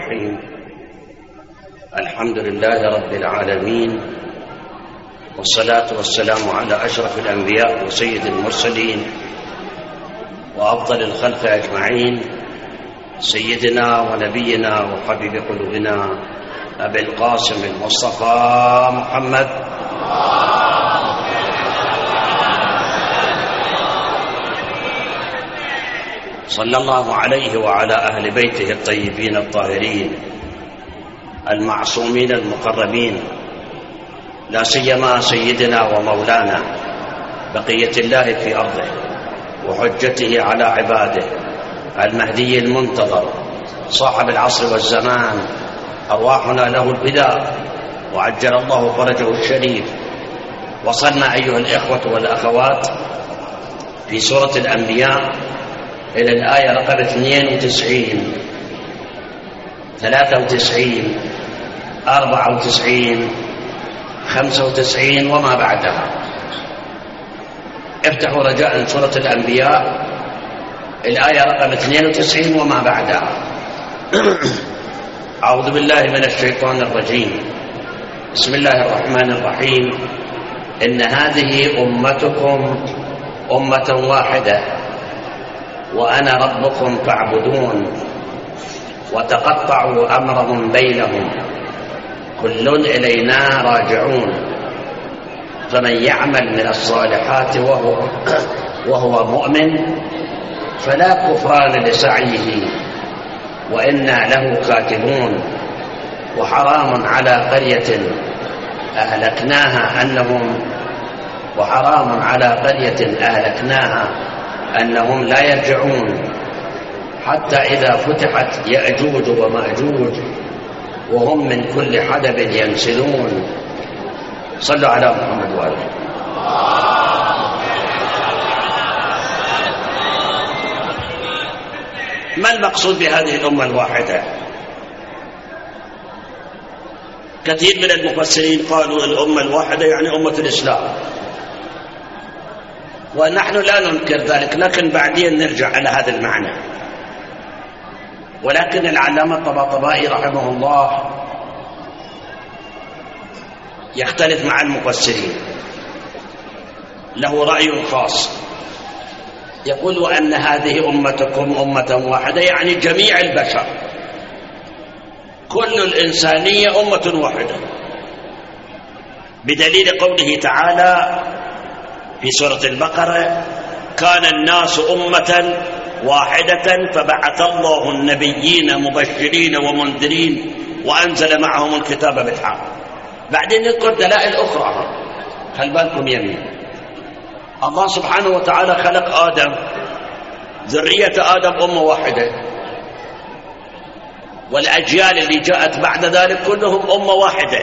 الرحيم. الحمد لله رب العالمين، والصلاة والسلام على أشرف الأنبياء وسيد المرسلين وأفضل الخلق أجمعين، سيدنا ونبينا وحبيب قلوبنا أبي القاسم المصطفى محمد صلى الله عليه وعلى أهل بيته الطيبين الطاهرين المعصومين المقربين، لا سيما سيدنا ومولانا بقية الله في أرضه وحجته على عباده المهدي المنتظر صاحب العصر والزمان، أرواحنا له الفداء وعجل الله فرجه الشريف. وصلنا أيها الإخوة والأخوات في سورة الأنبياء إلى الآية رقم 92 93 94 95 وما بعدها. افتحوا رجاء سورة الأنبياء الآية رقم 92 وما بعدها. أعوذ بالله من الشيطان الرجيم. بسم الله الرحمن الرحيم. إن هذه أمتكم أمة واحدة وأنا ربكم فاعبدون، وتقطعوا أمرهم بينهم، كل إلينا راجعون، فمن يعمل من الصالحات وهو مؤمن فلا كفران لسعيه وإنا له كاتبون. وحرام على قرية أهلكناها أنهم لا يرجعون حتى إذا فتحت يأجوج ومأجوج وهم من كل حدب ينسلون. صلوا على محمد وآله. ما المقصود بهذه الأمة الواحدة؟ كثير من المفسرين قالوا الأمة الواحدة يعني أمة الإسلام، ونحن لا ننكر ذلك، لكن بعدين نرجع على هذا المعنى. ولكن العلامة الطباطبائي رحمه الله يختلف مع المفسرين، له رأي خاص، يقول وأن هذه أمتكم أمة واحدة يعني جميع البشر، كل الإنسانية أمة واحدة، بدليل قوله تعالى في سورة البقرة: كان الناس أمة واحدة فبعث الله النبيين مبشرين ومنذرين وأنزل معهم الكتاب بالحق. بعدين نذكر دلائل أخرى، خل بالكم يمين. الله سبحانه وتعالى خلق آدم، ذرية آدم أمة واحدة، والأجيال اللي جاءت بعد ذلك كلهم أمة واحدة،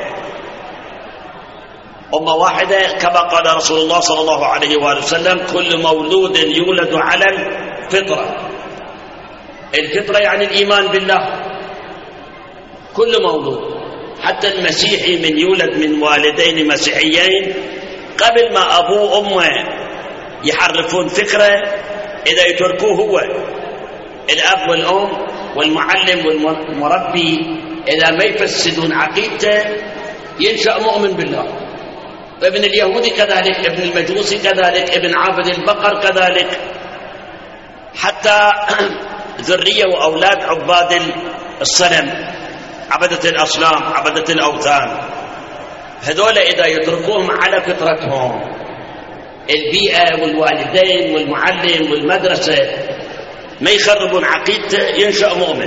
أمة واحدة، كما قال رسول الله صلى الله عليه وآله وسلم: كل مولود يولد على الفطرة. الفطرة يعني الإيمان بالله، كل مولود، حتى المسيحي من يولد من والدين مسيحيين قبل ما أبوه وأمه يحرفون فكرة، إذا يتركوه هو الأب والأم والمعلم والمربي، إذا ما يفسدون عقيدته ينشأ مؤمن بالله. ابن اليهودي كذلك، ابن المجوسي كذلك، ابن عابد البقر كذلك، حتى ذرية وأولاد عباد الصنم، عبدة الأصنام، عبدة الأوثان، هذول إذا يتركوهم على فطرتهم، البيئة والوالدين والمعلم والمدرسة، ما يخربون عقيدته، ينشأ مؤمن.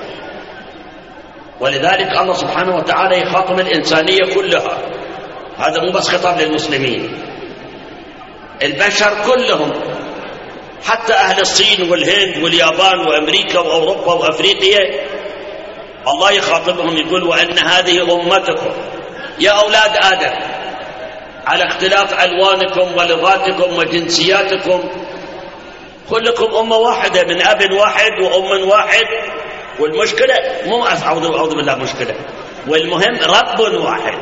ولذلك الله سبحانه وتعالى يخاطب الإنسانية كلها، هذا مو بس خطاب للمسلمين، البشر كلهم، حتى أهل الصين والهند واليابان وأمريكا وأوروبا وأفريقيا، الله يخاطبهم يقول: وأن هذه أمتكم يا أولاد آدم، على اختلاف ألوانكم ولغاتكم وجنسياتكم، كلكم أمة واحدة، من أب واحد وأم واحد. والمشكلة مو أعوذ بالله مشكلة، والمهم رب واحد.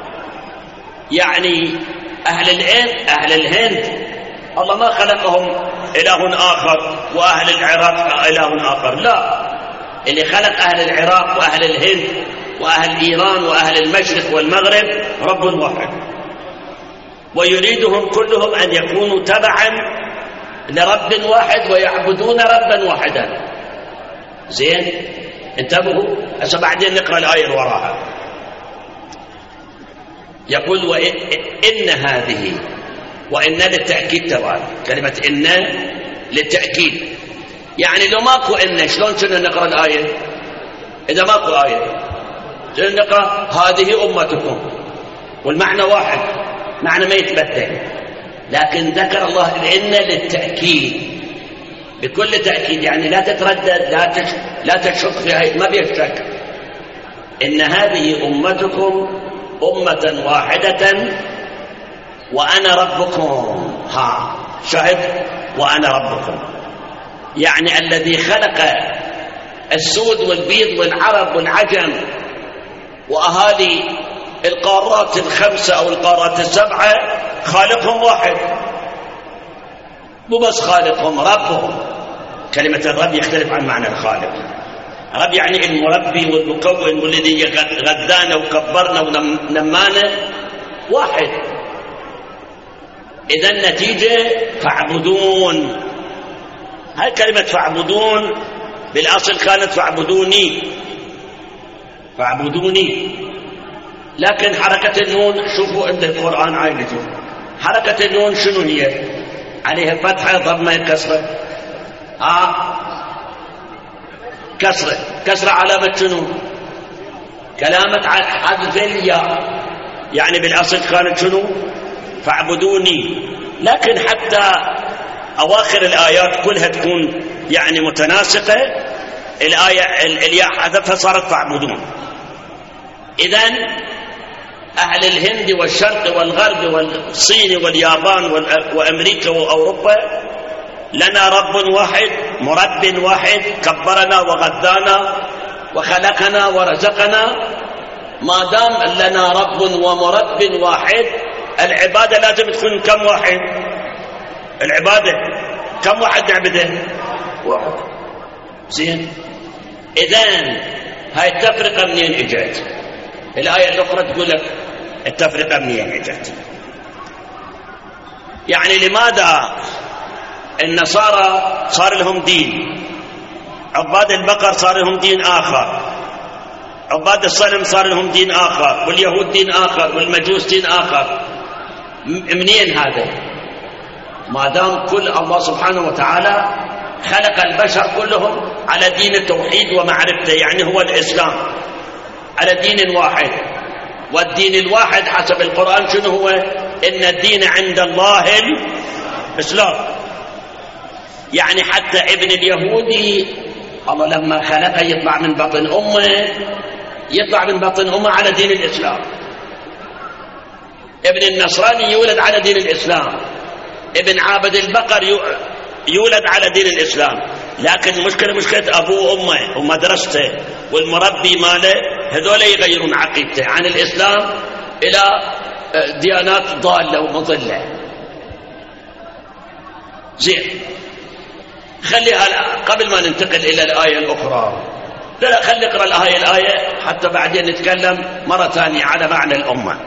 يعني أهل الهند الله ما خلقهم إله آخر، وأهل العراق إله آخر، لا، اللي خلق أهل العراق وأهل الهند وأهل إيران وأهل المشرق والمغرب رب واحد، ويريدهم كلهم أن يكونوا تبعا لرب واحد ويعبدون ربا واحدا. زين، انتبهوا. هسه بعدين نقرأ الآية اللي وراها. يقول وإن هذه، وإن للتأكيد تبعا، كلمة إن للتأكيد، يعني لو ماكو إن شلون كنا نقرأ الآية؟ إذا ماكو آية كنا نقرأ هذه أمتكم، والمعنى واحد، معنى ما يتبدل، لكن ذكر الله الإن للتأكيد بكل تأكيد، يعني لا تتردد، لا تشك فيها، ما بيشك. إن هذه أمتكم أمة واحدة وأنا ربكم. شاهد، وأنا ربكم، يعني الذي خلق السود والبيض والعرب والعجم وأهالي القارات الخمسة أو القارات السبعة، خالقهم واحد، مو بس خالقهم، ربهم. كلمة الرب يختلف عن معنى الخالق. رب يعني المربي والمكون والذي غذانا وكبرنا ونمانا، واحد. إذا النتيجة فاعبدون. هاي كلمة فاعبدون بالأصل كانت فاعبدوني، فاعبدوني، لكن حركة النون، شوفوا أن القرآن عايزه حركة النون شنو هي؟ عليها فتحة ضمة كسرة. كسرة علامة شنو؟ كلامة حذف الياء، يعني بالأصل كانت شنو؟ فاعبدوني. لكن حتى أواخر الآيات كلها تكون يعني متناسقة، الآية الياء حذفها صارت فاعبدون. إذن أهل الهند والشرق والغرب والصين واليابان وأمريكا وأوروبا لنا رب واحد، مرب واحد، كبرنا وغذانا وخلقنا ورزقنا. ما دام لنا رب ومرب واحد، العبادة لازم تكون كم واحد؟ العبادة كم واحد نعبده؟ واحد. زين، إذن هاي التفرقة منين اجت؟ الآية الأخرى تقول لك التفرقة منين اجت. يعني لماذا النصارى صار لهم دين، عباد البقر صار لهم دين آخر، عباد الصنم صار لهم دين آخر، واليهود دين آخر، والمجوس دين آخر؟ منين هذا؟ ما دام كل الله سبحانه وتعالى خلق البشر كلهم على دين التوحيد ومعرفته، يعني هو الإسلام، على دين واحد. والدين الواحد حسب القرآن شنو هو؟ إن الدين عند الله الإسلام. يعني حتى ابن اليهودي الله لما خلقه يطلع من بطن أمه على دين الإسلام. ابن النصراني يولد على دين الإسلام. ابن عابد البقر يولد على دين الإسلام. لكن المشكلة مشكلة أبوه وأمه ومدرسته والمربي ماله، هذول يغيرون عقيدته عن الإسلام إلى ديانات ضالة ومضلة. زين، خليها قبل ما ننتقل إلى الآية الأخرى. لا، خلي نقرأ الآية حتى بعدين نتكلم مرة ثانية على معنى الأمة.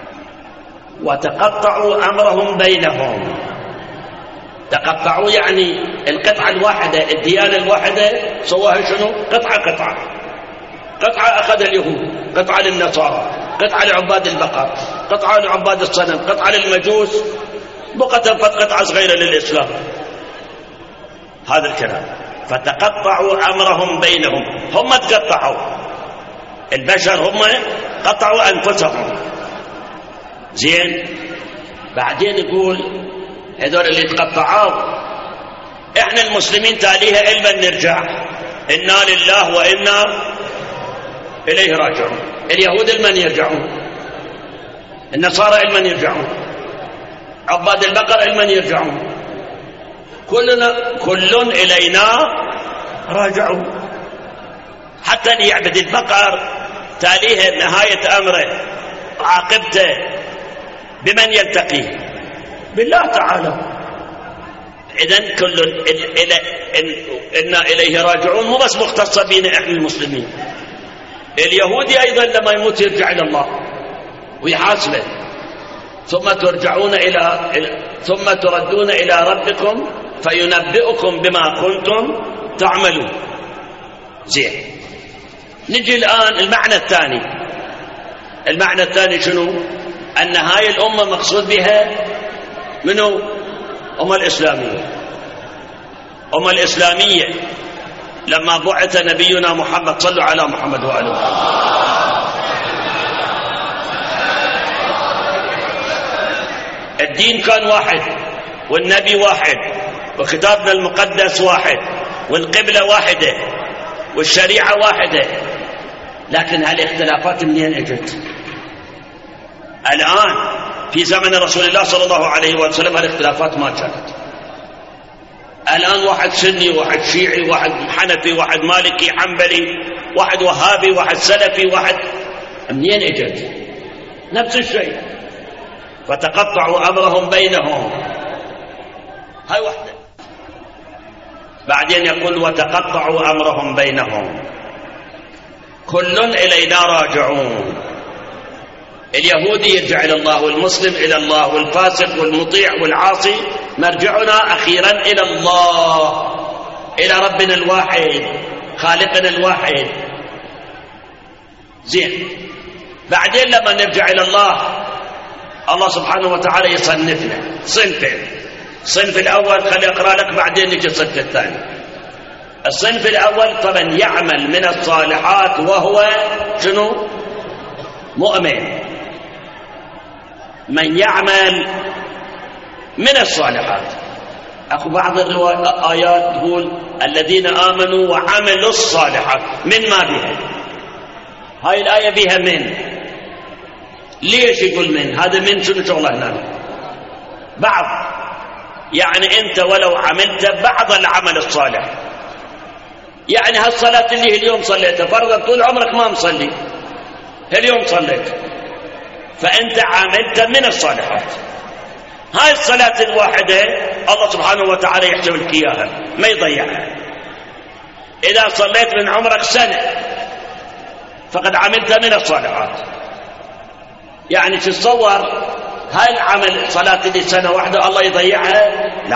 وتقطعوا أمرهم بينهم. تقطعوا يعني القطعة الواحدة، الديانة الواحدة سواها شنو؟ قطعة أخذ اليهود، قطعة للنصارى، قطعة لعباد البقر، قطعة لعباد الصنم، قطعة للمجوس، بقت قطعة صغيرة للإسلام. هذا الكلام. فتقطعوا أمرهم بينهم، هم تقطعوا، البشر هم قطعوا أنفسهم. زين، بعدين يقول هذول اللي تقطعوا احنا المسلمين تاليها إلما نرجع، إنا لله وإنا إليه راجعون. اليهود لمن يرجعون؟ النصارى لمن يرجعون؟ عباد البقر لمن يرجعون؟ كل إلينا راجعون. حتى اللي يعبد البقر تاليه نهاية أمره عاقبته بمن يلتقيه؟ بالله تعالى. إذن كل إنا إليه راجعون مو بس مختصة بنا إحنا المسلمين. اليهودي أيضا لما يموت يرجع إلى الله ويحاسبه، ثم تردون إلى ربكم فينبئكم بما كنتم تعملون. زين، نجي الآن المعنى الثاني شنو؟ أن هاي الأمة مقصود بها منو؟ أمة الإسلامية لما بعث نبينا محمد، صلوا على محمد وآله. الدين كان واحد، والنبي واحد، وكتابنا المقدس واحد، والقبلة واحدة، والشريعة واحدة. لكن هالاختلافات منين اجت؟ الآن في زمن رسول الله صلى الله عليه وسلم هالاختلافات ما كانت. الآن واحد سني، واحد شيعي، واحد حنفي، واحد مالكي، حنبلي، واحد وهابي، واحد سلفي، واحد. منين اجت؟ نفس الشيء. فتقطعوا أمرهم بينهم. هاي وحدة. بعدين يقول وتقطعوا أمرهم بينهم كل إلينا راجعون. اليهودي يرجع إلى الله، والمسلم إلى الله، والفاسق والمطيع والعاصي مرجعنا أخيرا إلى الله، إلى ربنا الواحد، خالقنا الواحد. زين، بعدين لما نرجع إلى الله سبحانه وتعالى يصنفنا صنفين. الصنف الأول خلي أقرأ لك بعدين نجي الصنف الثاني. الصنف الأول طبعا يعمل من الصالحات وهو شنو؟ مؤمن. من يعمل من الصالحات. أخو بعض الآيات تقول الذين آمنوا وعملوا الصالحات. من ما بها؟ هاي الآية بها من. ليش يقول من؟ هذا من شنو شغله هنا؟ بعض، يعني أنت ولو عملت بعض العمل الصالح، يعني هالصلاة اللي اليوم صليتها فرضا طول عمرك ما مصلي، اليوم صليت، فأنت عملت من الصالحات. هاي الصلاة الواحدة الله سبحانه وتعالى يحسب لك إياها، ما يضيعها. إذا صليت من عمرك سنة فقد عملت من الصالحات. يعني تتصور هاي العمل صلاة اللي سنة واحدة الله يضيعها؟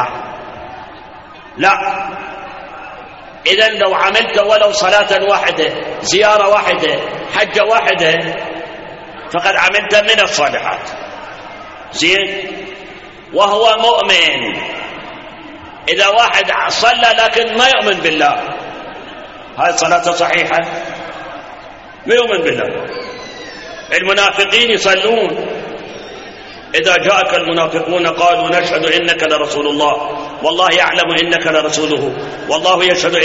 لا. إذن لو عملت ولو صلاة واحدة، زيارة واحدة، حجة واحدة، فقد عملت من الصالحات. زين، وهو مؤمن. إذا واحد صلى لكن ما يؤمن بالله، هاي صلاته صحيحة؟ ما يؤمن بالله. المنافقين يصلون، إذا جاءك المنافقون قالوا نشهد إنك لرسول الله والله يعلم إنك لرسوله والله يشهد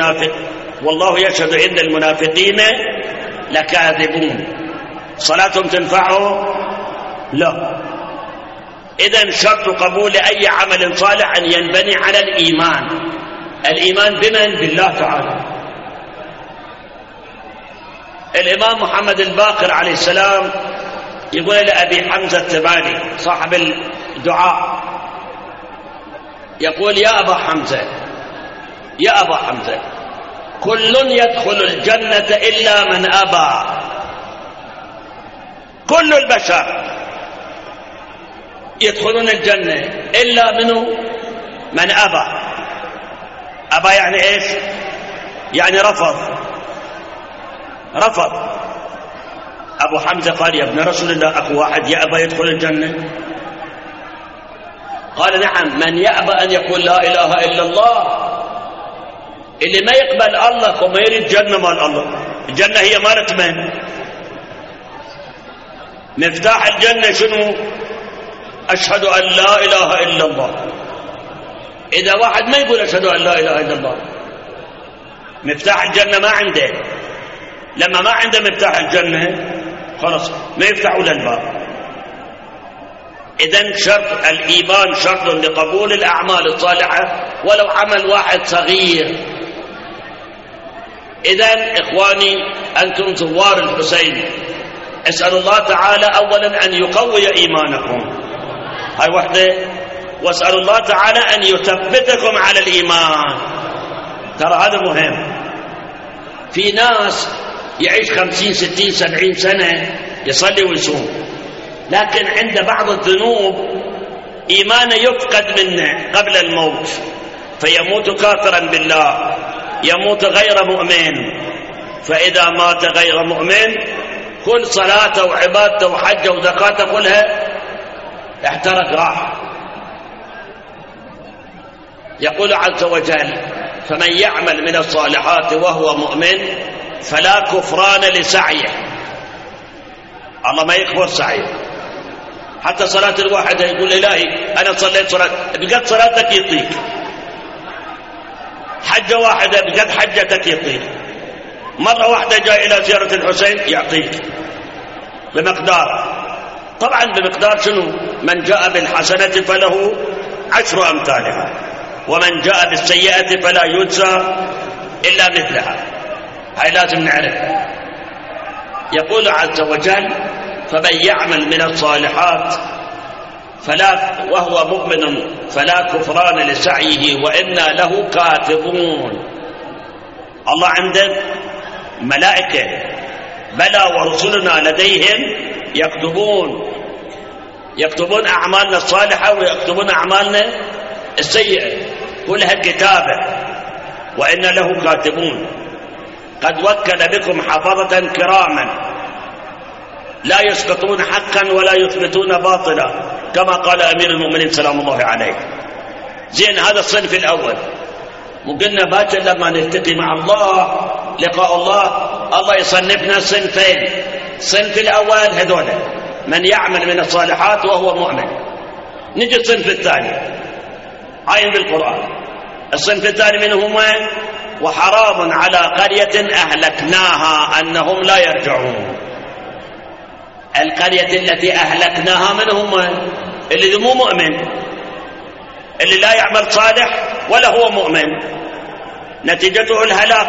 إن المنافقين لكاذبون. صلاتهم تنفعه؟ لا. إذن شرط قبول أي عمل صالح أن ينبني على الإيمان بمن؟ بالله تعالى. الإمام محمد الباقر عليه السلام يقول لأبي حمزة التباني صاحب الدعاء، يقول يا أبا حمزة كل يدخل الجنة إلا من أبى. كل البشر يدخلون الجنة إلا من أبى. أبى يعني إيش؟ يعني رفض. أبو حمزة قال يا ابن رسول الله أخو واحد يأبى يدخل الجنة؟ قال نعم، من يأبى أن يقول لا إله إلا الله. اللي ما يقبل الله وما يريد جنة مال الله. الجنة هي مالت من؟ مفتاح الجنة شنو؟ أشهد أن لا إله إلا الله. إذا واحد ما يقول أشهد أن لا إله إلا الله، مفتاح الجنة ما عنده. لما ما عنده مفتاح الجنة خلاص ما يفتحوا للباب. إذن شرط الإيمان شرط لقبول الأعمال الصالحة ولو عمل واحد صغير. إذن إخواني أنتم زوار الحسين، اسأل الله تعالى أولا أن يقوي إيمانكم. هاي وحدة. واسألوا الله تعالى أن يثبتكم على الإيمان. ترى هذا مهم. في ناس يعيش 50 60 70 سنة يصلي ويصوم، لكن عند بعض الذنوب إيمانه يفقد منه قبل الموت، فيموت كافرا بالله، يموت غير مؤمن. فإذا مات غير مؤمن كل صلاته وعبادته وحجه وزكاته كلها احترق راح. يقول عز وجل: فمن يعمل من الصالحات وهو مؤمن فلا كفران لسعيه. الله ما يكفر سعيه. حتى صلاة الواحدة يقول: إلهي أنا صليت صلاة، بقد صلاتك يطيق. حجة واحدة بقد حجتك يطيق. مرة واحدة جاء إلى زيارة الحسين يعطيك بمقدار. طبعا بمقدار شنو؟ من جاء بالحسنة فله 10 أمثالها، ومن جاء بالسيئة فلا يجزى إلا مثلها. هاي لازم نعرف. يقول عز وجل: فمن يعمل من الصالحات وهو مؤمن فلا كفران لسعيه وإنا له كاتبون. الله عنده ملائكة، بلى ورسلنا لديهم يكتبون أعمالنا الصالحة ويكتبون أعمالنا السيئة، كلها كتابة. وإن له كاتبون قد وكل بكم حفظة كراما لا يسقطون حقا ولا يثبتون باطلا، كما قال أمير المؤمنين سلام الله عليه. زين، هذا الصنف الأول. وقلنا باكر لما نلتقي مع الله لقاء الله يصنفنا صنفين. الصنف الأول هذول من يعمل من الصالحات وهو مؤمن. نجي الصنف الثاني عين بالقرآن. الصنف الثاني منهم: وحرام على قرية أهلكناها أنهم لا يرجعون. القرية التي أهلكناها من هم؟ اللي مو مؤمن، اللي لا يعمل صالح ولا هو مؤمن، نتيجته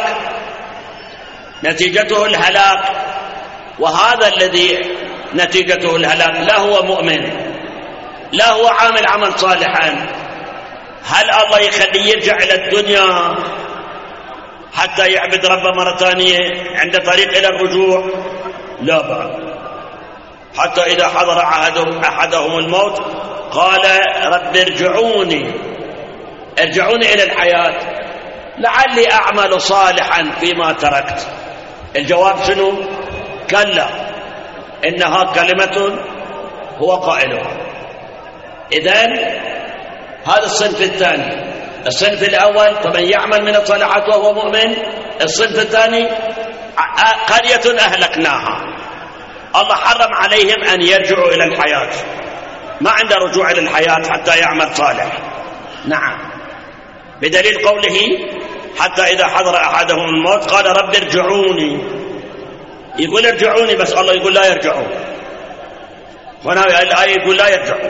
الهلاك. وهذا الذي نتيجته الهلاك لا هو مؤمن، لا هو عامل عمل صالحا. هل الله يخليه يرجع إلى الدنيا حتى يعبد ربه مرة ثانية عند طريق إلى الرجوع؟ لا بعد. حتى إذا حضر أحدهم الموت قال: رب ارجعوني إلى الحياة لعلي أعمل صالحا فيما تركت. الجواب شنو؟ كلا إنها كلمة هو قائلها. إذن هذا الصنف الثاني. الصنف الأول فمن يعمل من الصالحات وهو مؤمن. الصنف الثاني قرية أهلكناها، الله حرم عليهم أن يرجعوا إلى الحياة، ما عنده رجوع إلى الحياة حتى يعمل صالح. نعم، بدليل قوله: حتى إذا حضر أحدهم الموت قال رب ارجعوني. يقول ارجعوني بس، الله يقول لا يرجعون. هنا الآية يقول لا يرجعون،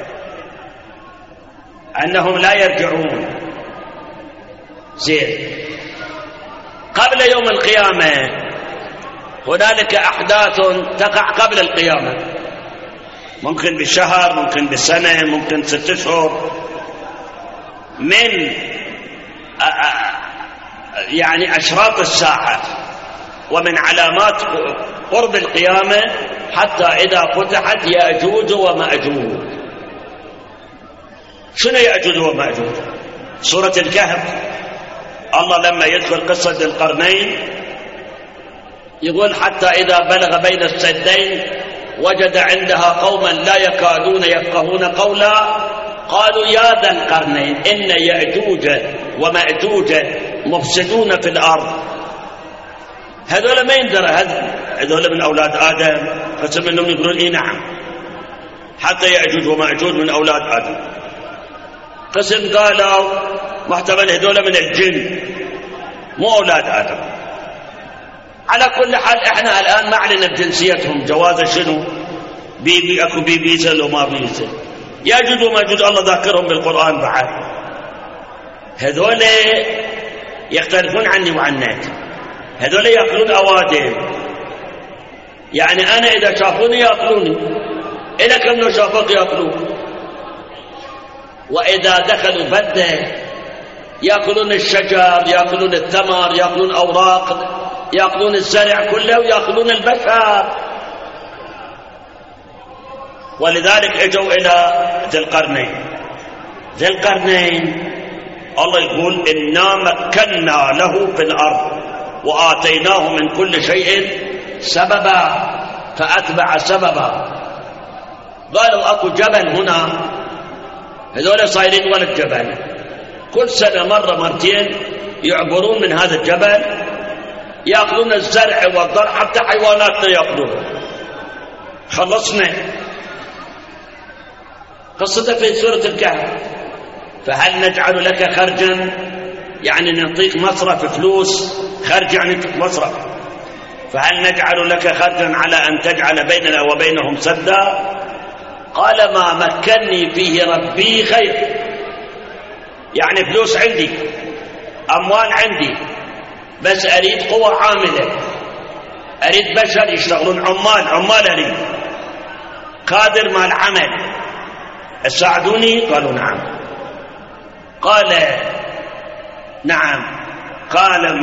أنهم لا يرجعون. زين، قبل يوم القيامة هنالك أحداث تقع قبل القيامة، ممكن بالشهر، ممكن بالسنة، ممكن 6 أشهر. من يعني أشراط الساعة ومن علامات قرب القيامة حتى إذا فتحت يأجوج ومأجوج. شنو يأجوج ومأجوج؟ سورة الكهف الله لما يدخل قصة ذي القرنين يقول: حتى إذا بلغ بين السدين وجد عندها قوما لا يكادون يفقهون قولا قالوا يا ذا القرنين إن يأجوج ومأجوج مفسدون في الأرض. هذول ما يندرى، هذول من أولاد آدم، قسم أنهم يقولون إيه نعم، حتى يأجوج ومأجوج من أولاد آدم. قسم قالوا محتمل هذول من الجن مو أولاد آدم. على كل حال احنا الآن ما علينا بجنسيتهم، جوازه شنو، بيبي اكو بيبيزل وما بيزل. يأجوج ومأجوج الله ذاكرهم بالقرآن بعد. هذول يختلفون عني وعنك، هذول يأكلون أوادم، يعني أنا إذا شافوني يأكلوني، إذا كم لو شافوك يأكلون. وإذا دخلوا بلدة يأكلون الشجر، يأكلون الثمر، يأكلون أوراق، يأكلون الزرع كله، ويأكلون البشر. ولذلك اجوا إلى ذي القرنين الله يقول إنا مكنا له في الأرض وآتيناه من كل شيء سببا فأتبع سببا. قالوا أكو جبل هنا، هذول صايرين ولد جبل، كل سنة مرة مرتين يعبرون من هذا الجبل، يأكلون الزرع والضرع، حتى حيواناتنا يأكلون. خلصنا. قصته في سورة الكهف. فهل نجعل لك خرجا، يعني نعطيك مصرف فلوس، خرج يعني مصرف. فهل نجعل لك خرجا على أن تجعل بيننا وبينهم سدا؟ قال ما مكنني فيه ربي خير، يعني فلوس عندي، أموال عندي، بس أريد قوة عاملة، أريد بشر يشتغلون، عمال أريد، قادر مع العمل، تساعدوني؟ قالوا نعم. قال نعم. قال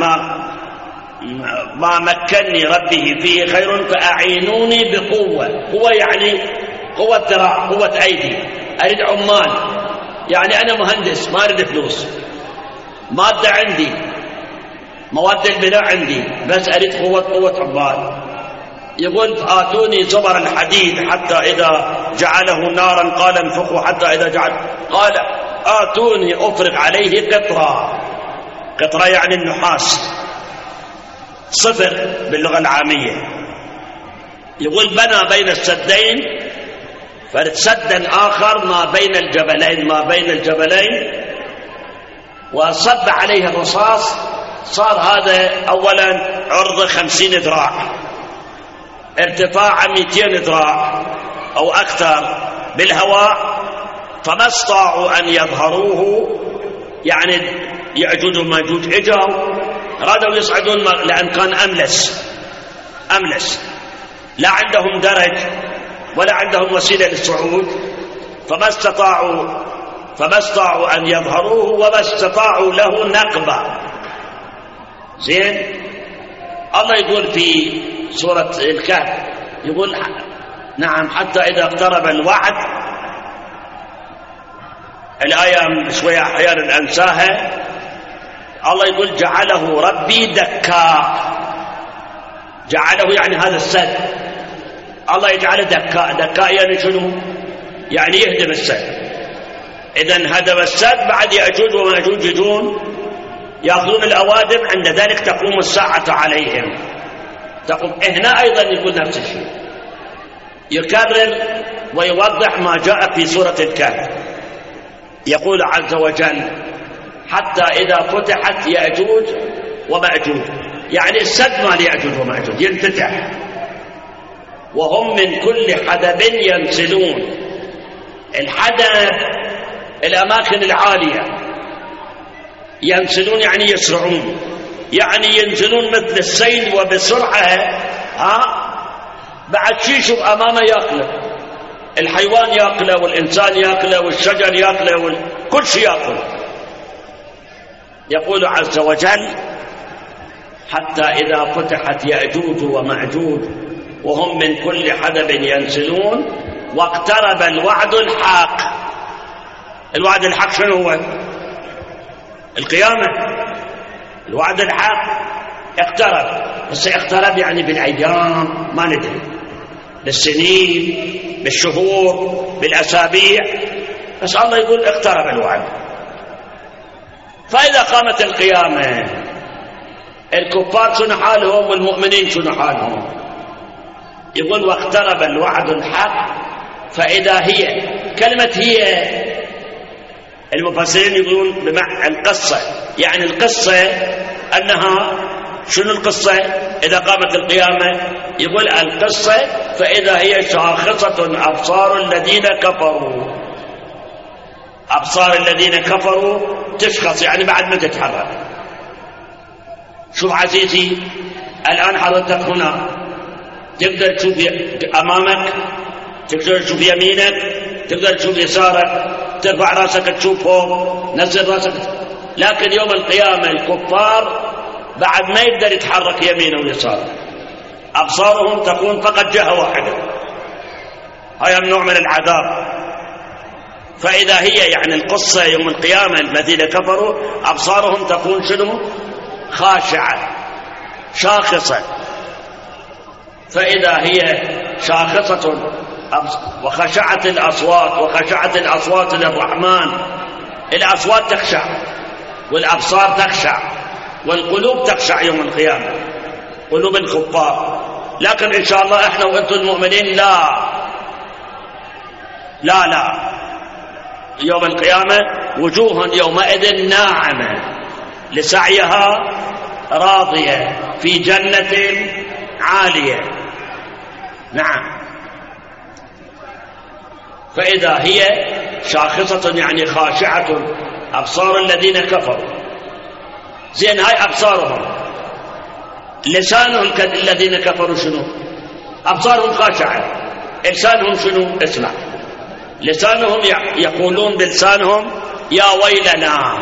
ما مكنني ربي فيه خير فأعينوني بقوة. قوة يعني قوة ذراع، قوة أيدي، أريد عمال، يعني أنا مهندس ما أريد فلوس، مادة عندي، مواد البناء عندي، بس أريد قوة عمال. يقول آتوني زبر الحديد حتى إذا جعله نارا قال انفخوا حتى إذا جعل، قال آتوني أفرغ عليه قطرة يعني النحاس، صفر باللغة العامية. يقول بنى بين السدين، فسدا آخر ما بين الجبلين وصب عليه الرصاص، صار هذا أولا عرض 50 ذراع، ارتفاع 200 ذراع أو أكثر بالهواء، فما استطاعوا أن يظهروه، يعني يأجوج وماجوج اجوا رادوا يصعدون، لأن كان أملس، لا عندهم درج ولا عندهم وسيلة للصعود، فما استطاعوا أن يظهروه، وما استطاعوا له نقبة. زين. الله يقول في سورة الكهف، يقول نعم حتى إذا اقترب الوعد، الآية شوية أحيانا أنساها، الله يقول جعله ربي دكا، جعله يعني هذا السد، الله يجعله دكا يعني شنو؟ يعني يهدم السد. إذن هدم السد، بعد يأجوج وماجوج يجون يأخذون الأوادم، عند ذلك تقوم الساعة عليهم. هنا أيضا يقول نفس الشيء، يكرر ويوضح ما جاء في سورة الكهف. يقول عز وجل حتى إذا فتحت يأجوج ومأجوج، يعني السد مال يأجوج ومأجوج ينفتح، وهم من كل حدب ينسلون. الحدب الأماكن العالية، ينسلون يعني يسرعون، يعني ينزلون مثل السيل وبسرعة. بعد شيء شوف أمامه يأكله، الحيوان يأكله، والإنسان يأكله، والشجر يأكله، كل شيء يأكله. يقول عز وجل حتى إذا فتحت يأجوج ومأجوج وهم من كل حدب ينسلون واقترب الوعد الحق. الوعد الحق شنو هو؟ القيامة. الوعد الحق اقترب، بس اقترب يعني بالأيام، ما ندري، بالسنين، بالشهور، بالأسابيع، بس الله يقول اقترب الوعد. فإذا قامت القيامة الكفار شنو حالهم والمؤمنين شنو حالهم؟ يقول واقترب الوعد الحق فإذا هي، كلمة هي المفسرين يقولون بمعنى القصة، يعني القصة أنها شنو القصة؟ إذا قامت القيامة يقول القصة فإذا هي شاخصة أبصار الذين كفروا، أبصار الذين كفروا تشخص يعني بعد ما تتحرك. شوف عزيزي الآن حضرتك هنا تقدر تشوف أمامك، تقدر تشوف يمينك، تقدر تشوف يسارك، ترفع راسك تشوفهم، نزل راسك. لكن يوم القيامة الكفار بعد ما يقدر يتحرك يمينه ويساره، أبصارهم تكون فقط جهة واحدة، هذا نوع من العذاب. فإذا هي يعني القصة يوم القيامة الذين كفروا أبصارهم تكون شنو؟ خاشعة شاخصة. فإذا هي شاخصة وخشعت الأصوات للرحمن، الأصوات تخشع والأبصار تخشع والقلوب تخشع يوم القيامة، قلوب الكفار. لكن إن شاء الله إحنا وأنتم المؤمنين لا يوم القيامة وجوه يومئذ ناعمة لسعيها راضية في جنة عالية. نعم. فإذا هي شاخصة يعني خاشعة أبصار الذين كفروا. زين هاي أبصارهم، لسانهم الذين كفروا شنو؟ أبصارهم خاشعة، لسانهم شنو؟ اسمع، لسانهم يقولون بلسانهم يا ويلنا.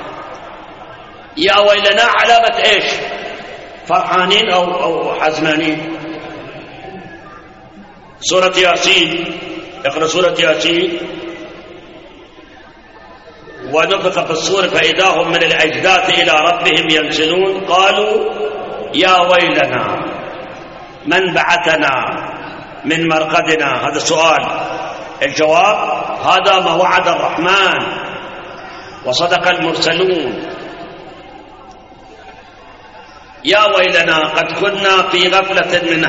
يا ويلنا علامة ايش؟ فرحانين أو حزنانين. سورة ياسين، اقرأ سورة ياسين. ونفخ في الصور فإذا هم من الأجداث إلى ربهم ينسلون قالوا يا ويلنا من بعثنا من مرقدنا. هذا السؤال، الجواب هذا ما وعد الرحمن وصدق المرسلون. يا ويلنا قد كنا في غفلة من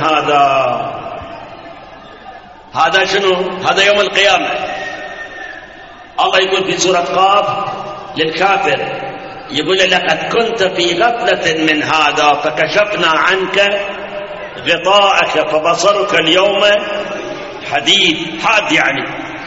هذا شنو؟ هذا يوم القيامة. الله يقول في سورة قاف للكافر، يقول لقد كنت في غفلة من هذا فكشفنا عنك غطاءك فبصرك اليوم حديد، حاد يعني.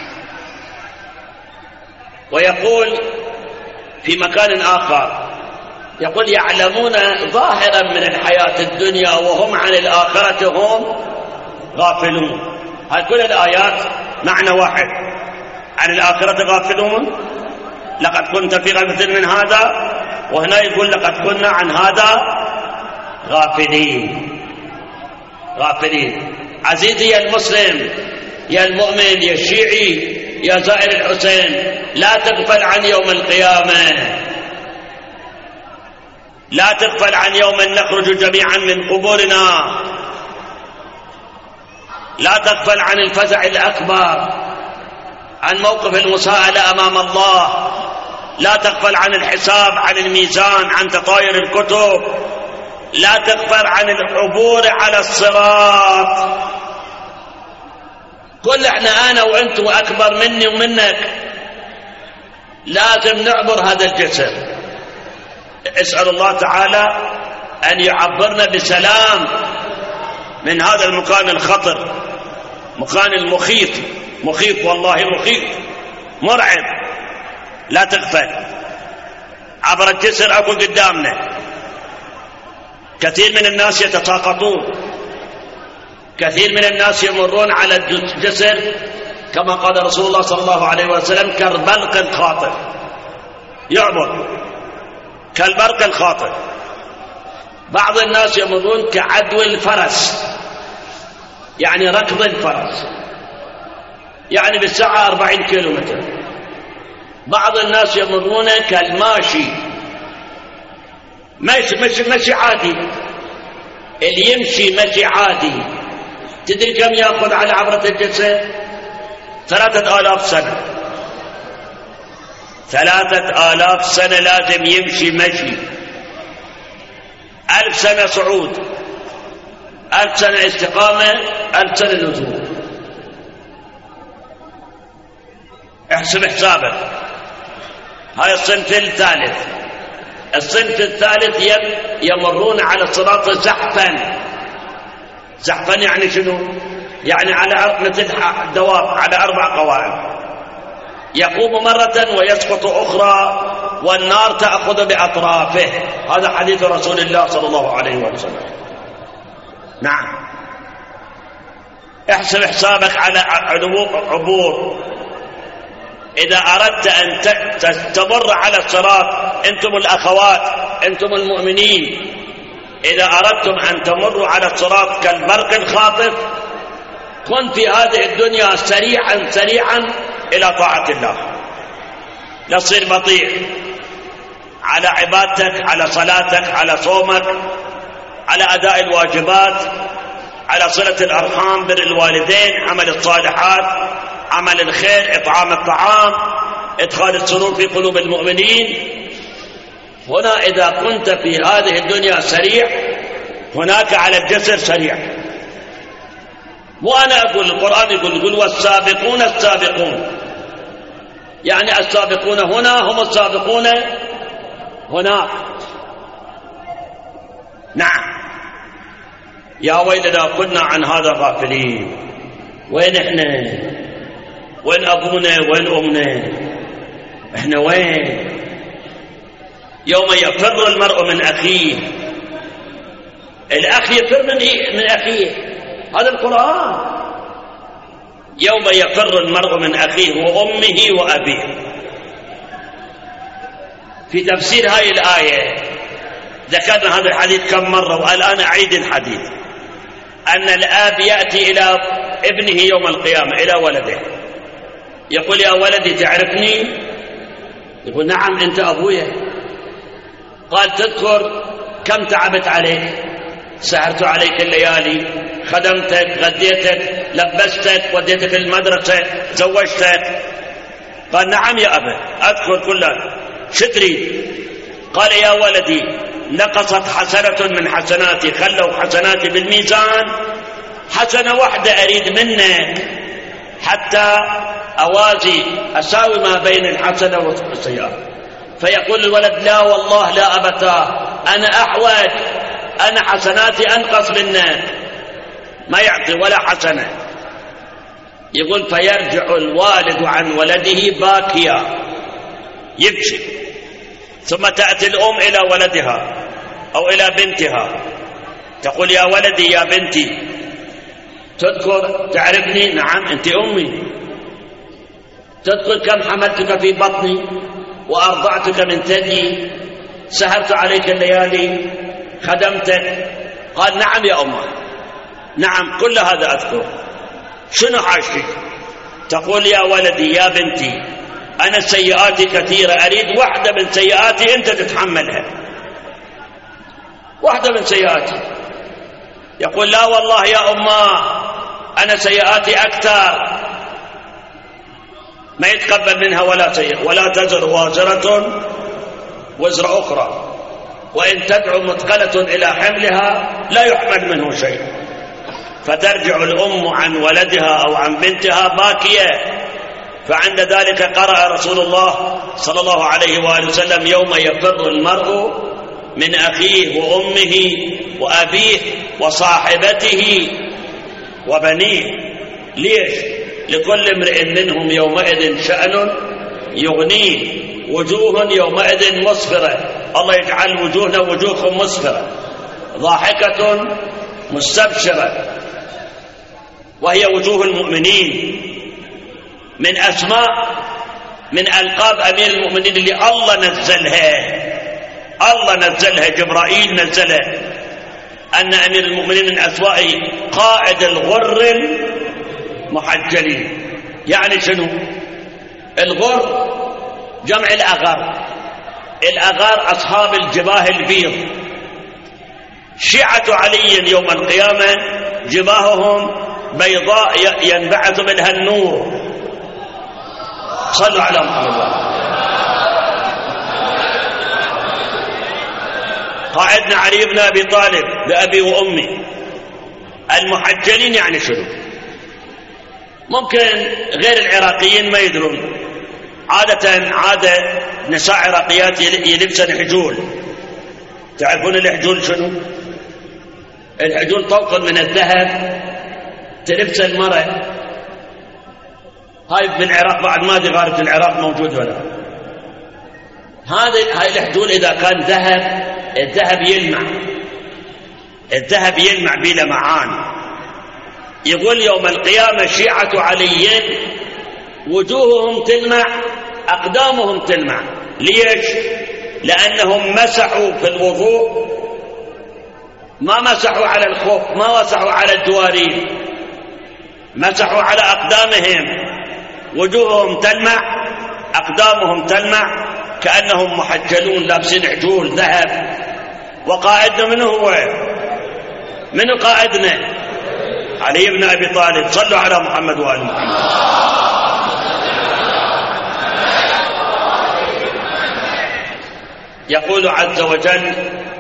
ويقول في مكان آخر، يقول يعلمون ظاهرا من الحياة الدنيا وهم عن الآخرة هم غافلون. هاي كل الآيات معنى واحد، عن الآخرة غافلون. لقد كنت في غفلة من هذا، وهنا يقول لقد كنا عن هذا غافلين. عزيزي يا المسلم، يا المؤمن، يا الشيعي، يا زائر الحسين، لا تغفل عن يوم القيامة، لا تغفل عن يوم نخرج جميعا من قبورنا، لا تغفل عن الفزع الأكبر، عن موقف المساءلة أمام الله، لا تغفل عن الحساب، عن الميزان، عن تطاير الكتب، لا تغفل عن العبور على الصراط. كل احنا أنا وأنت وأكبر مني ومنك لازم نعبر هذا الجسر. اسأل الله تعالى أن يعبرنا بسلام من هذا المكان الخطر، مكان المخيف، مخيف والله مخيف مرعب. لا تغفل، عبر الجسر أقول قدامنا كثير من الناس يتساقطون، كثير من الناس يمرون على الجسر كما قال رسول الله صلى الله عليه وسلم كالبرق الخاطف، يعبر كالبرق الخاطف. بعض الناس يمرون كعدو الفرس، يعني ركض الفرس، يعني بالساعة 40 كيلومتر. بعض الناس يمرون كالماشي، مشي عادي، اللي يمشي مشي عادي. تدري كم يأخذ على عبرة الجسر؟ 3000 سنة. 3000 سنة لازم يمشي مشي. 1000 سنة صعود، 1000 سنة استقامة، 1000 سنة نزول. احسب حسابك. هاي الصنف الثالث. الصنف الثالث يمرون على الصراط زحفا. زحفا يعني شنو؟ يعني على مثل دواب على 4 قوائم، يقوم مرة ويسقط أخرى والنار تأخذ بأطرافه. هذا حديث رسول الله صلى الله عليه وسلم. نعم. احسب حسابك على عبور إذا أردت أن تمر على الصراط، أنتم الأخوات، أنتم المؤمنين، إذا أردتم أن تمروا على الصراط كالبرق الخاطف، كن في هذه الدنيا سريعا سريعا إلى طاعة الله، لا تصير بطيء على عبادتك، على صلاتك، على صومك، على أداء الواجبات، على صلة الأرحام، بر الوالدين، عمل الصالحات، عمل الخير، إطعام الطعام، إدخال السرور في قلوب المؤمنين. هنا إذا كنت في هذه الدنيا سريع، هناك على الجسر سريع. وأنا أقول القرآن يقول والسابقون السابقون، يعني السابقون هنا هم السابقون هناك. نعم. يا ويلنا كنا عن هذا غافلين. وين احنا؟ وين أبونا؟ وين أمنا؟ احنا وين؟ يوم يفر المرء من أخيه، الأخ يفر من أخيه، هذا القرآن. يوم يفر المرء من أخيه وأمه وأبيه. في تفسير هاي الآية ذكرنا هذا الحديث كم مرة، والآن أعيد الحديث، أن الآب يأتي إلى ابنه يوم القيامة، إلى ولده، يقول يا ولدي تعرفني؟ يقول نعم أنت أبويا. قال تذكر كم تعبت عليك، سهرت عليك الليالي، خدمتك، غديتك، لبستك، وديتك المدرسة، زوجتك. قال نعم يا أبا أذكر كلها. شو تريد؟ قال يا ولدي نقصت حسنة من حسناتي، خلوا حسناتي بالميزان، حسنة واحدة أريد منك حتى أوازي أساوي ما بين الحسنة والسيئة. فيقول الولد لا والله لا أبتاه، أنا أحوج، أنا حسناتي أنقص منك، ما يعطي ولا حسنة. يقول فيرجع الوالد عن ولده باكيا يبكي، ثم تأتي الأم إلى ولدها أو إلى بنتها تقول يا ولدي يا بنتي تذكر تعرفني؟ نعم أنت أمي. تذكر كم حملتك في بطني وأرضعتك من ثدي، سهرت عليك الليالي، خدمتك؟ قال نعم يا أمه، نعم كل هذا أذكر. شنو حاجتك؟ تقول يا ولدي يا بنتي أنا سيئاتي كثيرة، أريد واحدة من سيئاتي أنت تتحملها، واحدة من سيئاتي. يقول لا والله يا أمه أنا سيئاتي أكثر، ما يتقبل منها ولا سيئة، ولا تزر وازرة وزر أخرى، وإن تدعو مثقلة إلى حملها لا يحمل منه شيء. فترجع الأم عن ولدها أو عن بنتها باكية. فعند ذلك قرأ رسول الله صلى الله عليه وآله وسلم يوم يفر المرء من أخيه وأمه وأبيه وصاحبته وبنيه. ليش؟ لكل امرئ منهم يومئذ شأن يغنيه، وجوه يومئذ مسفرة، الله يجعل وجوهنا وجوهكم مسفرة ضاحكة مستبشرة، وهي وجوه المؤمنين. من أسماء من ألقاب أمير المؤمنين اللي الله نزلها جبرائيل نزلها، أن أمير المؤمنين من أسمائه قائد الغر المحجلين. يعني شنو؟ الغر جمع الأغر، الأغار أصحاب الجباه البيض. شيعة علي يوم القيامة جباههم بيضاء ينبعث منها النور. صلوا على محمد. قائدنا علي بن أبي طالب بأبي وأمي. المحجلين يعني شنو؟ ممكن غير العراقيين ما يدرون. عادة نساء عراقيات يلبسن حجول. تعرفون الحجول شنو؟ الحجول طوق من الذهب تلبس المرأة. هاي بالعراق بعد ما ادري غالب العراق موجود ولا. هاي الحجول اذا كان ذهب، الذهب يلمع بلمعان. يقول يوم القيامة شيعة علي وجوههم تلمع أقدامهم تلمع. ليش؟ لأنهم مسحوا في الوضوء، ما مسحوا على الخف، ما مسحوا على الجوارين، مسحوا على أقدامهم. وجوههم تلمع، أقدامهم تلمع، كأنهم محجلون لابسين عجول ذهب. وقائدنا من هو؟ من قائدنا؟ علي بن أبي طالب. صلوا على محمد وآل محمد. يقول عز وجل: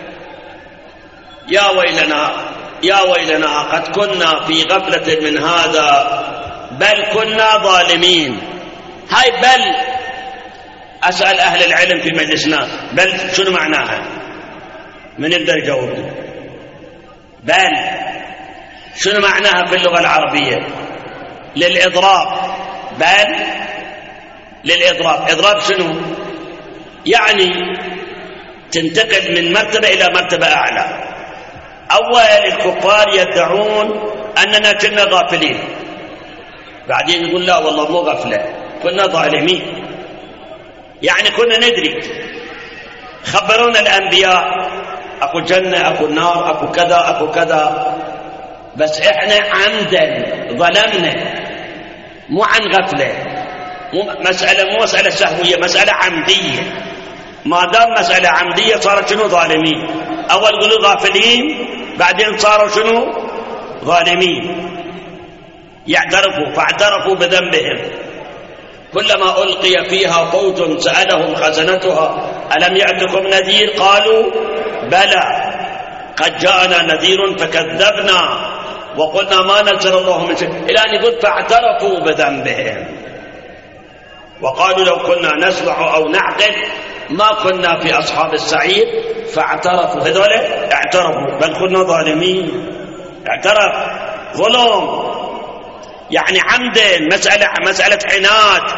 يا ويلنا يا ويلنا قد كنا في غفلة من هذا بل كنا ظالمين. هاي بل أسأل أهل العلم في مجلسنا، بل شنو معناها؟ من يقدر يجاوب؟ بل شنو معناها في اللغة العربية؟ للإضراب. بل للإضراب. إضراب شنو؟ يعني تنتقل من مرتبة إلى مرتبة أعلى. أول الكفار يدعون أننا كنا غافلين، بعدين يقول لا والله مو غفلة، كنا ظالمين، يعني كنا ندري. خبرونا الأنبياء أكو جنة أكو نار أكو كذا أكو كذا، بس إحنا عمدا ظلمنا، مو عن غفلة، مو مسألة سهوية، مسألة عمدية. ما دام مسألة عمدية صارت شنو؟ ظالمين. أول قلوا غافلين، بعدين صاروا شنو؟ ظالمين. يعترفوا، فاعترفوا بذنبهم. كلما ألقي فيها فوج سألهم خزنتها ألم يأتكم نذير؟ قالوا بلى قد جاءنا نذير فكذبنا وقلنا ما نزل الله من شيء، إلى أن يقول فاعترفوا بذنبهم وقالوا لو كنا نسمع أو نعقل ما كنا في أصحاب السعير. فاعترفوا، هذول اعترفوا بل كنا ظالمين. اعترف ظلم، يعني عمدا، مسألة عناد.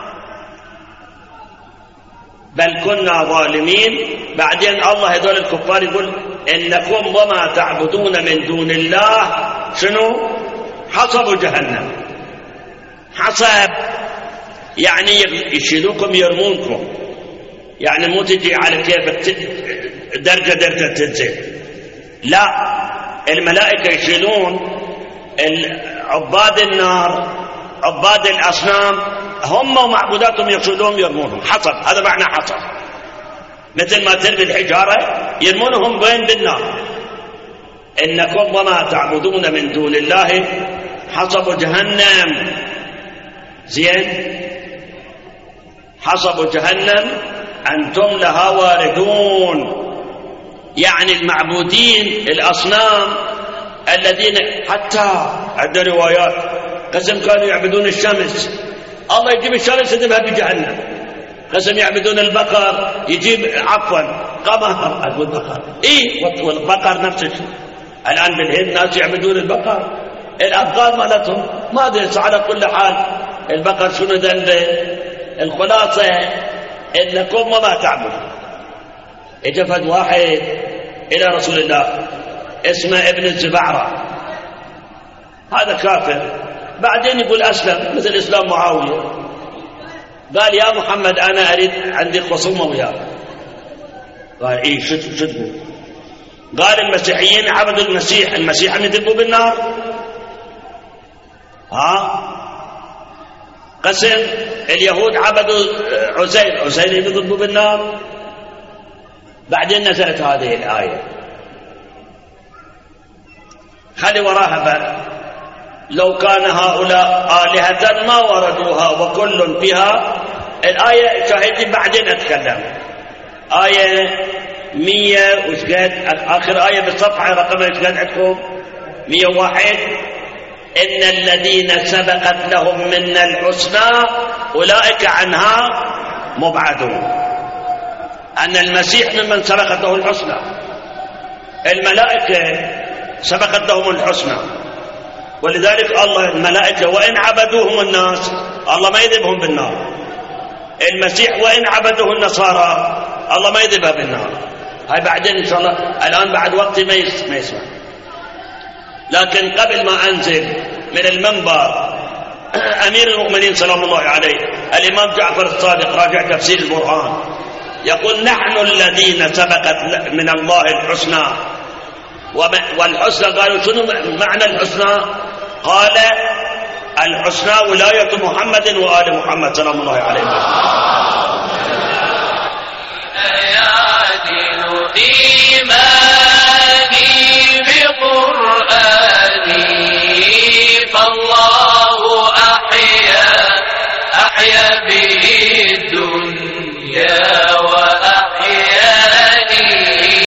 بل كنا ظالمين. بعدين الله هذول الكفار يقول إنكم وما تعبدون من دون الله شنو؟ حصب جهنم. حصب يعني يشيلوكم يرمونكم، يعني مو تجي على كيفك درجة درجة تنزل، لا، الملائكة يشيلون عباد النار، عباد الأصنام، هم ومعبوداتهم يشيلون يرمونهم. حصب، هذا معنى حصب. مثل ما ترمي الحجارة يرمونهم وين؟ بالنار. إنكم وما تعبدون من دون الله حصب جهنم. زين، حصب جهنم أنتم لها واردون. يعني المعبودين الأصنام الذين حتى عند روايات قسم كانوا يعبدون الشمس، الله يجيب الشمس يذبها بجهنم. قسم يعبدون البقر، يجيب عفوا قمر، أقول بقر والبقر نفس الشيء. الآن بالهند ناس يعبدون البقر، الأفغان مالتهم ما أدري. على كل حال البقر شنو ذنبه؟ الخلاصة إنكم وما تعبدون. اجفد واحد إلى رسول الله اسمه ابن الزبعرة، هذا كافر، بعدين يقول أسلم مثل إسلام معاوية. قال يا محمد أنا أريد عندي خصومة وياك. قال إيه شو تقول؟ قال المسيحيين عبدوا المسيح، المسيح يذبوا بالنار. قسم اليهود عبدوا عزير، عزير يذبوا بالنار. بعدين نزلت هذه الآية، خلي وراها بل لو كان هؤلاء آلهة ما وردوها وكل فيها. الآية شاهدين بعدين أتكلم. آية 100 وشقد، آخر آية بالصفحة رقم وشقد عندكم 101. إن الذين سبقت لهم من الحسنى أولئك عنها مبعدون. أن المسيح ممن سبقت له الحسنى، الملائكة سبقت لهم الحسنى، ولذلك الله الملائكة وإن عبدوهم الناس الله ما يذبهم بالنار. المسيح وإن عبدوه النصارى الله ما يذبها بالنار. هاي بعدين إن شاء الله، الآن بعد وقت ما يسمع. لكن قبل ما أنزل من المنبر أمير المؤمنين سلام الله عليه الإمام جعفر الصادق راجع تفسير القرآن يقول نحن الذين سبقت من الله الحسنى. والحسنى قالوا شنو معنى الحسنى؟ قال الحسنى ولاية محمد وآل محمد سلام الله عليه. يعدل إيماني بقرآني فالله أحيا به الدنيا